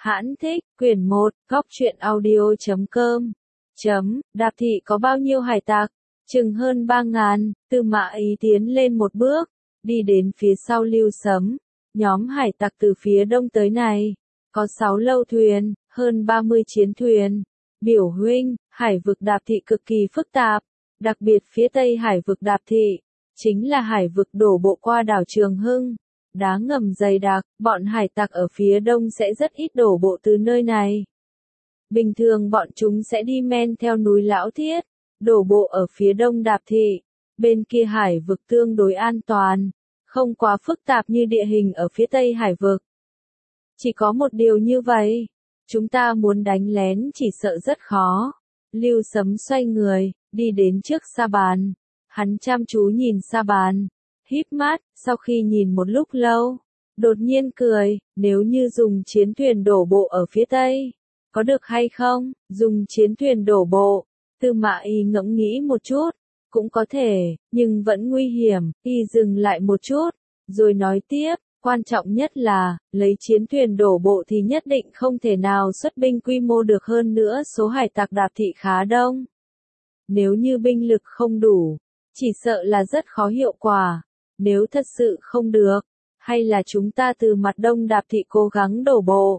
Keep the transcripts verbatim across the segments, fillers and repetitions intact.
Hãn thích, quyển một, góc truyện audio chấm com. Chấm, Đạp thị có bao nhiêu hải tặc? Chừng hơn ba ngàn, Tư Mã Ý tiến lên một bước, đi đến phía sau Lưu Sấm. Nhóm hải tặc từ phía đông tới này, có sáu lâu thuyền, hơn ba mươi chiến thuyền. Biểu huynh, hải vực Đạp thị cực kỳ phức tạp, đặc biệt phía tây hải vực Đạp thị, chính là hải vực đổ bộ qua đảo Trường Hưng. Đá ngầm dày đặc, bọn hải tặc ở phía đông sẽ rất ít đổ bộ từ nơi này. Bình thường bọn chúng sẽ đi men theo núi Lão Thiết, đổ bộ ở phía đông Đạp thị. Bên kia hải vực tương đối an toàn, không quá phức tạp như địa hình ở phía tây hải vực. Chỉ có một điều như vậy, chúng ta muốn đánh lén chỉ sợ rất khó. Lưu Sấm xoay người, đi đến trước sa bàn. Hắn chăm chú nhìn sa bàn, híp mắt, sau khi nhìn một lúc lâu, đột nhiên cười, nếu như dùng chiến thuyền đổ bộ ở phía tây, có được hay không? Dùng chiến thuyền đổ bộ, Tư Mã Ý ngẫm nghĩ một chút, cũng có thể, nhưng vẫn nguy hiểm. Y dừng lại một chút, rồi nói tiếp, quan trọng nhất là, lấy chiến thuyền đổ bộ thì nhất định không thể nào xuất binh quy mô được, hơn nữa số hải tặc Đạp thị khá đông. Nếu như binh lực không đủ, chỉ sợ là rất khó hiệu quả. Nếu thật sự không được, hay là chúng ta từ mặt đông Đạp thị cố gắng đổ bộ.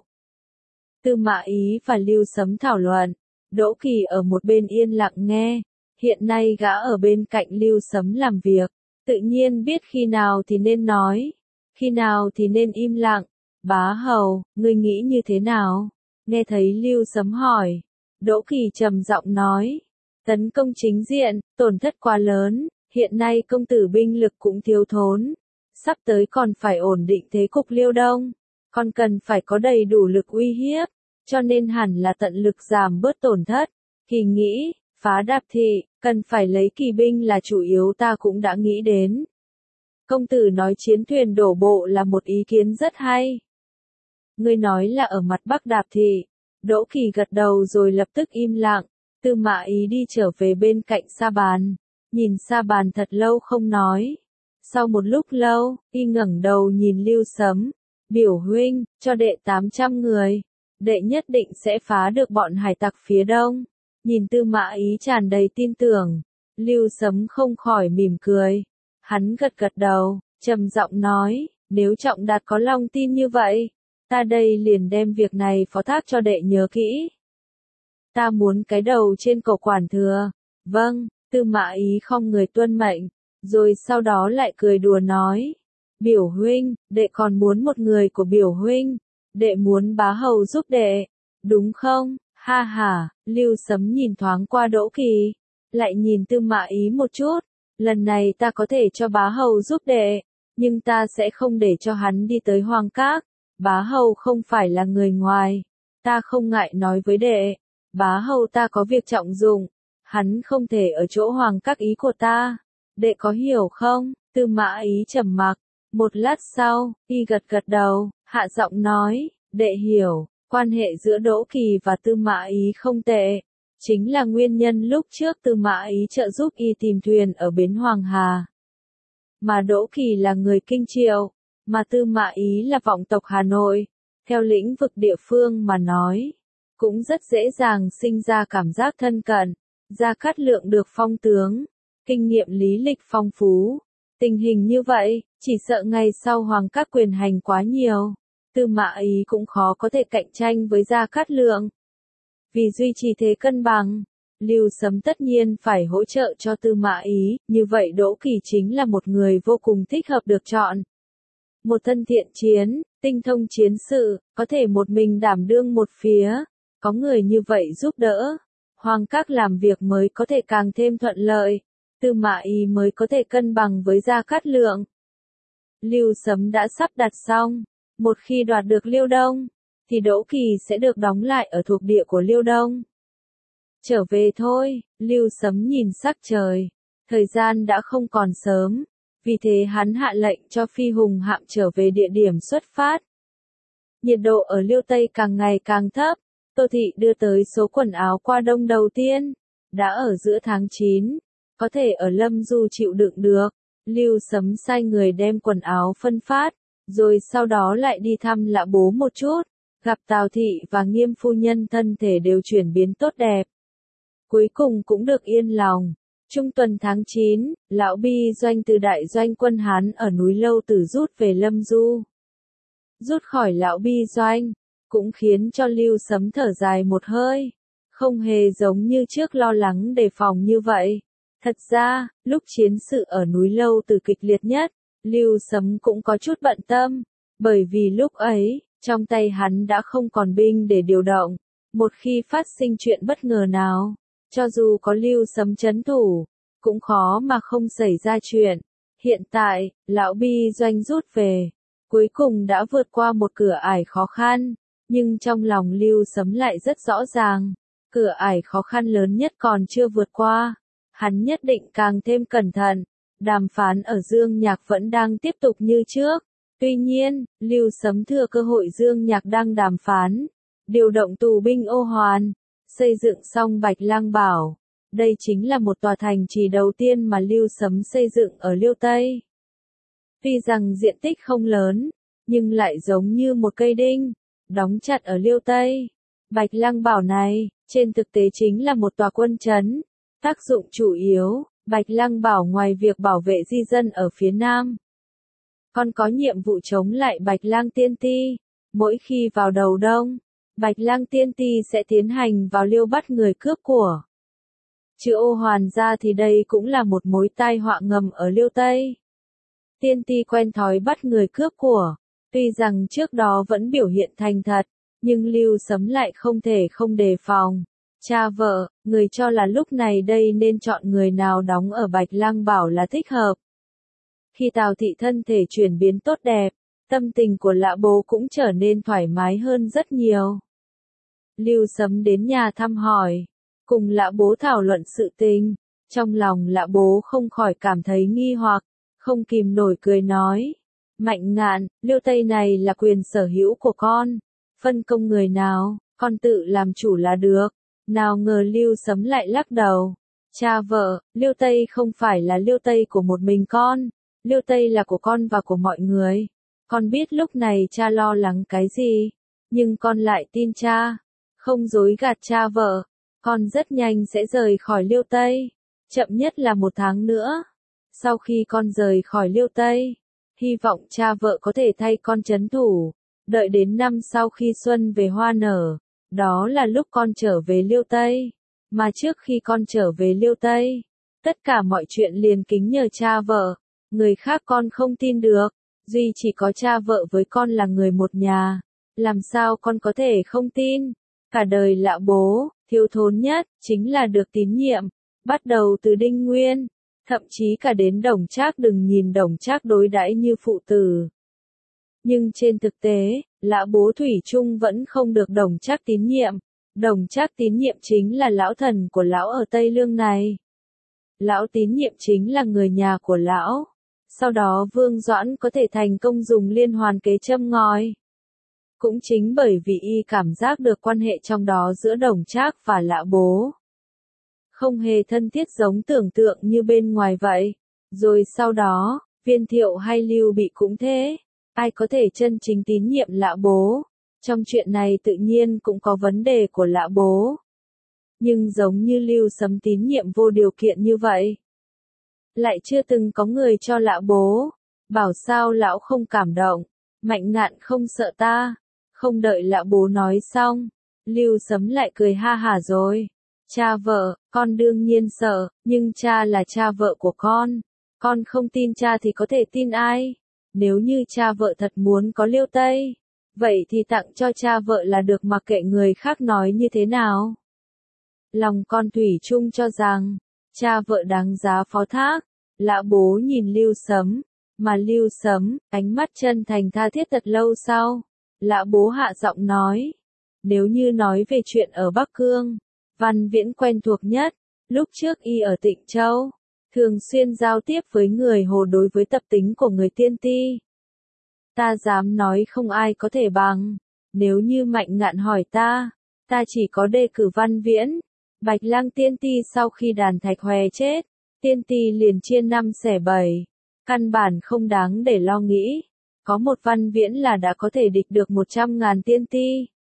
Tư Mã Ý và Lưu Sấm thảo luận, Đỗ Kỳ ở một bên yên lặng nghe. Hiện nay gã ở bên cạnh Lưu Sấm làm việc, tự nhiên biết khi nào thì nên nói, khi nào thì nên im lặng. Bá Hầu, ngươi nghĩ như thế nào? Nghe thấy Lưu Sấm hỏi, Đỗ Kỳ trầm giọng nói, tấn công chính diện, tổn thất quá lớn. Hiện nay công tử binh lực cũng thiếu thốn, sắp tới còn phải ổn định thế cục Liêu Đông, còn cần phải có đầy đủ lực uy hiếp, cho nên hẳn là tận lực giảm bớt tổn thất. Kỳ nghĩ, phá Đạp thị, cần phải lấy kỳ binh là chủ yếu, ta cũng đã nghĩ đến. Công tử nói chiến thuyền đổ bộ là một ý kiến rất hay. Ngươi nói là ở mặt bắc Đạp thị. Đỗ Kỳ gật đầu rồi lập tức im lặng. Tư Mã Ý đi trở về bên cạnh sa bàn. Nhìn sa bàn thật lâu không nói. Sau một lúc lâu, y ngẩng đầu nhìn Lưu Sấm. Biểu huynh, cho đệ tám trăm người. Đệ nhất định sẽ phá được bọn hải tặc phía đông. Nhìn Tư Mã Ý tràn đầy tin tưởng. Lưu Sấm không khỏi mỉm cười. Hắn gật gật đầu, trầm giọng nói, nếu Trọng Đạt có lòng tin như vậy, ta đây liền đem việc này phó thác cho đệ nhớ kỹ. Ta muốn cái đầu trên cổ quản thừa. Vâng. Tư Mã Ý không người tuân mệnh, rồi sau đó lại cười đùa nói, Biểu huynh, đệ còn muốn một người của Biểu huynh, đệ muốn Bá Hầu giúp đệ, đúng không? Ha ha. Lưu Sấm nhìn thoáng qua Đỗ Kỳ, lại nhìn Tư Mã Ý một chút, lần này ta có thể cho Bá Hầu giúp đệ, nhưng ta sẽ không để cho hắn đi tới Hoàng Các. Bá Hầu không phải là người ngoài, ta không ngại nói với đệ, Bá Hầu ta có việc trọng dụng. Hắn không thể ở chỗ Hoàng Các, ý của ta. Đệ có hiểu không? Tư Mã Ý trầm mặc. Một lát sau, y gật gật đầu, hạ giọng nói, đệ hiểu, quan hệ giữa Đỗ Kỳ và Tư Mã Ý không tệ. Chính là nguyên nhân lúc trước Tư Mã Ý trợ giúp y tìm thuyền ở bến Hoàng Hà. Mà Đỗ Kỳ là người Kinh Triệu, mà Tư Mã Ý là vọng tộc Hà Nội. Theo lĩnh vực địa phương mà nói, cũng rất dễ dàng sinh ra cảm giác thân cận. Gia Cát Lượng được phong tướng, kinh nghiệm lý lịch phong phú. Tình hình như vậy, chỉ sợ ngày sau Hoàng Các quyền hành quá nhiều, Tư Mã Ý cũng khó có thể cạnh tranh với Gia Cát Lượng. Vì duy trì thế cân bằng, Lưu Sấm tất nhiên phải hỗ trợ cho Tư Mã Ý, như vậy Đỗ Kỳ chính là một người vô cùng thích hợp được chọn. Một thân thiện chiến, tinh thông chiến sự, có thể một mình đảm đương một phía, có người như vậy giúp đỡ, Hoàng Các làm việc mới có thể càng thêm thuận lợi, Tư Mã Ý mới có thể cân bằng với Gia Cát Lượng. Lưu Sấm đã sắp đặt xong, một khi đoạt được Liêu Đông, thì Đỗ Kỳ sẽ được đóng lại ở thuộc địa của Liêu Đông. Trở về thôi. Lưu Sấm nhìn sắc trời, thời gian đã không còn sớm, vì thế hắn hạ lệnh cho phi hùng hạm trở về địa điểm xuất phát. Nhiệt độ ở Liêu Tây càng ngày càng thấp. Tô Thị đưa tới số quần áo qua đông đầu tiên, đã ở giữa tháng chín, có thể ở Lâm Du chịu đựng được. Lưu Sấm sai người đem quần áo phân phát, rồi sau đó lại đi thăm Lã Bố một chút, Gặp Tào thị và Nghiêm phu nhân thân thể đều chuyển biến tốt đẹp. Cuối cùng cũng được yên lòng. Trung tuần tháng chín, lão Bi Doanh từ đại doanh quân Hán ở núi Lâu Tử rút về Lâm Du. Rút khỏi lão Bi Doanh, cũng khiến cho Lưu Sấm thở dài một hơi. Không hề giống như trước lo lắng đề phòng như vậy. Thật ra, lúc chiến sự ở núi Lâu Tử kịch liệt nhất, Lưu Sấm cũng có chút bận tâm. Bởi vì lúc ấy, trong tay hắn đã không còn binh để điều động. Một khi phát sinh chuyện bất ngờ nào, cho dù có Lưu Sấm trấn thủ, cũng khó mà không xảy ra chuyện. Hiện tại, lão Bi Doanh rút về, cuối cùng đã vượt qua một cửa ải khó khăn, nhưng trong lòng Lưu Sấm lại rất rõ ràng, cửa ải khó khăn lớn nhất còn chưa vượt qua, hắn nhất định càng thêm cẩn thận. Đàm phán ở Dương Nhạc vẫn đang tiếp tục như trước, tuy nhiên, Lưu Sấm thừa cơ hội Dương Nhạc đang đàm phán, điều động tù binh ô hoàn, xây dựng xong Bạch Lang Bảo. Đây chính là một tòa thành trì đầu tiên mà Lưu Sấm xây dựng ở Liêu Tây. Tuy rằng diện tích không lớn, nhưng lại giống như một cây đinh, đóng chặt ở Liêu Tây. Bạch Lang Bảo này, trên thực tế chính là một tòa quân trấn. Tác dụng chủ yếu, Bạch Lang Bảo ngoài việc bảo vệ di dân ở phía Nam, còn có nhiệm vụ chống lại Bạch Lang Tiên Ti. Mỗi khi vào đầu đông, Bạch Lang Tiên Ti sẽ tiến hành vào Liêu bắt người cướp của. Chứ ô hoàn ra thì đây cũng là một mối tai họa ngầm ở Liêu Tây. Tiên Ti quen thói bắt người cướp của, tuy rằng trước đó vẫn biểu hiện thành thật, nhưng Lưu Sấm lại không thể không đề phòng. Cha vợ, người cho là lúc này đây nên chọn người nào đóng ở Bạch Lang Bảo là thích hợp. Khi Tào thị thân thể chuyển biến tốt đẹp, tâm tình của Lã Bố cũng trở nên thoải mái hơn rất nhiều. Lưu Sấm đến nhà thăm hỏi, cùng Lã Bố thảo luận sự tình, trong lòng Lã Bố không khỏi cảm thấy nghi hoặc, không kìm nổi cười nói. Mạnh Ngạn, Liêu Tây này là quyền sở hữu của con, phân công người nào, con tự làm chủ là được. Nào ngờ Lưu Sấm lại lắc đầu. Cha vợ, Liêu Tây không phải là Liêu Tây của một mình con, Liêu Tây là của con và của mọi người. Con biết lúc này cha lo lắng cái gì, nhưng con lại tin cha, không dối gạt cha vợ. Con rất nhanh sẽ rời khỏi Liêu Tây, chậm nhất là một tháng nữa. Sau khi con rời khỏi Liêu Tây, hy vọng cha vợ có thể thay con trấn thủ, đợi đến năm sau khi xuân về hoa nở. Đó là lúc con trở về Liêu Tây, mà trước khi con trở về Liêu Tây, tất cả mọi chuyện liền kính nhờ cha vợ, người khác con không tin được, duy chỉ có cha vợ với con là người một nhà, làm sao con có thể không tin. Cả đời Lã Bố, thiếu thốn nhất, chính là được tín nhiệm, bắt đầu từ Đinh Nguyên, thậm chí cả đến Đồng Trác đừng nhìn Đồng Trác đối đãi như phụ tử. Nhưng trên thực tế, Lã Bố thủy chung vẫn không được Đồng Trác tín nhiệm. Đồng Trác tín nhiệm chính là lão thần của lão ở Tây Lương này. Lão tín nhiệm chính là người nhà của lão. Sau đó Vương Doãn có thể thành công dùng liên hoàn kế châm ngòi. Cũng chính bởi vì y cảm giác được quan hệ trong đó giữa Đồng Trác và Lã Bố không hề thân thiết giống tưởng tượng như bên ngoài vậy. Rồi sau đó, Viên Thiệu hay Lưu Bị cũng thế. Ai có thể chân chính tín nhiệm Lã Bố? Trong chuyện này tự nhiên cũng có vấn đề của Lã Bố. Nhưng giống như Lưu Sấm tín nhiệm vô điều kiện như vậy, lại chưa từng có người cho Lã Bố. Bảo sao lão không cảm động? Mạnh Ngạn không sợ ta? Không đợi Lã Bố nói xong, Lưu Sấm lại cười ha hả rồi. Cha vợ, con đương nhiên sợ, nhưng cha là cha vợ của con. Con không tin cha thì có thể tin ai? Nếu như cha vợ thật muốn có Liêu Tây, vậy thì tặng cho cha vợ là được, mặc kệ người khác nói như thế nào. Lòng con thủy chung cho rằng, cha vợ đáng giá phó thác. Lã Bố nhìn Lưu Sấm, mà Lưu Sấm, ánh mắt chân thành tha thiết thật lâu sau. Lã Bố hạ giọng nói, nếu như nói về chuyện ở Bắc Cương, Văn Viễn quen thuộc nhất, lúc trước y ở Tịnh Châu, thường xuyên giao tiếp với người Hồ đối với tập tính của người Tiên Ti. Ta dám nói không ai có thể bằng. Nếu như Mạnh Ngạn hỏi ta, ta chỉ có đề cử Văn Viễn. Bạch Lang Tiên Ti sau khi Đàn Thạch Hòe chết, Tiên Ti liền chia năm xẻ bảy, căn bản không đáng để lo nghĩ. Có một Văn Viễn là đã có thể địch được một trăm ngàn Tiên Ti.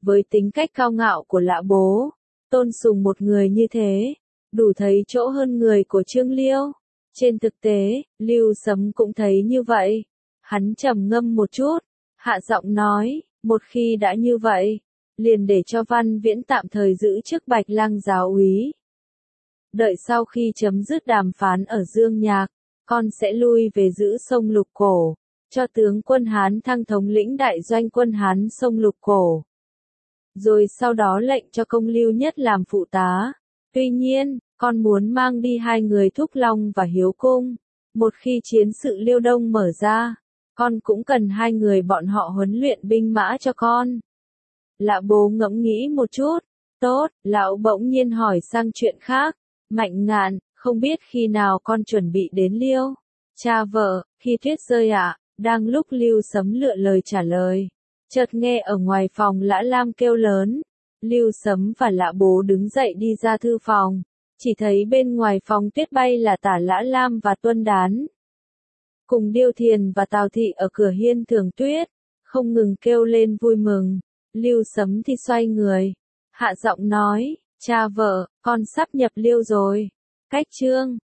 Với tính cách cao ngạo của Lã Bố, tôn sùng một người như thế, đủ thấy chỗ hơn người của Trương Liêu. Trên thực tế, Lưu Sấm cũng thấy như vậy. Hắn trầm ngâm một chút, hạ giọng nói, một khi đã như vậy, liền để cho Văn Viễn tạm thời giữ chức Bạch Lăng giáo úy. Đợi sau khi chấm dứt đàm phán ở Dương Nhạc, con sẽ lui về giữ sông Lục Cổ, cho tướng quân Hán thăng thống lĩnh đại doanh quân Hán sông Lục Cổ. Rồi sau đó lệnh cho Công Lưu Nhất làm phụ tá. Tuy nhiên, con muốn mang đi hai người Thúc Long và Hiếu Cung. Một khi chiến sự Liêu Đông mở ra, con cũng cần hai người bọn họ huấn luyện binh mã cho con. Lã Bố ngẫm nghĩ một chút. Tốt, lão bỗng nhiên hỏi sang chuyện khác. Mạnh Ngạn, không biết khi nào con chuẩn bị đến Liêu? Cha vợ, khi tuyết rơi ạ, à? Đang lúc Lưu Sấm lựa lời trả lời. Chợt nghe ở ngoài phòng Lã Lam kêu lớn. Lưu Sấm và Lã Bố đứng dậy đi ra thư phòng. Chỉ thấy bên ngoài phòng tuyết bay là Tả Lã Lam và Tuân Đán. Cùng Điêu Thiền và Tào Thị ở cửa hiên Thường Tuyết, không ngừng kêu lên vui mừng. Lưu Sấm thì xoay người, hạ giọng nói, cha vợ, con sắp nhập Liêu rồi. Cách chương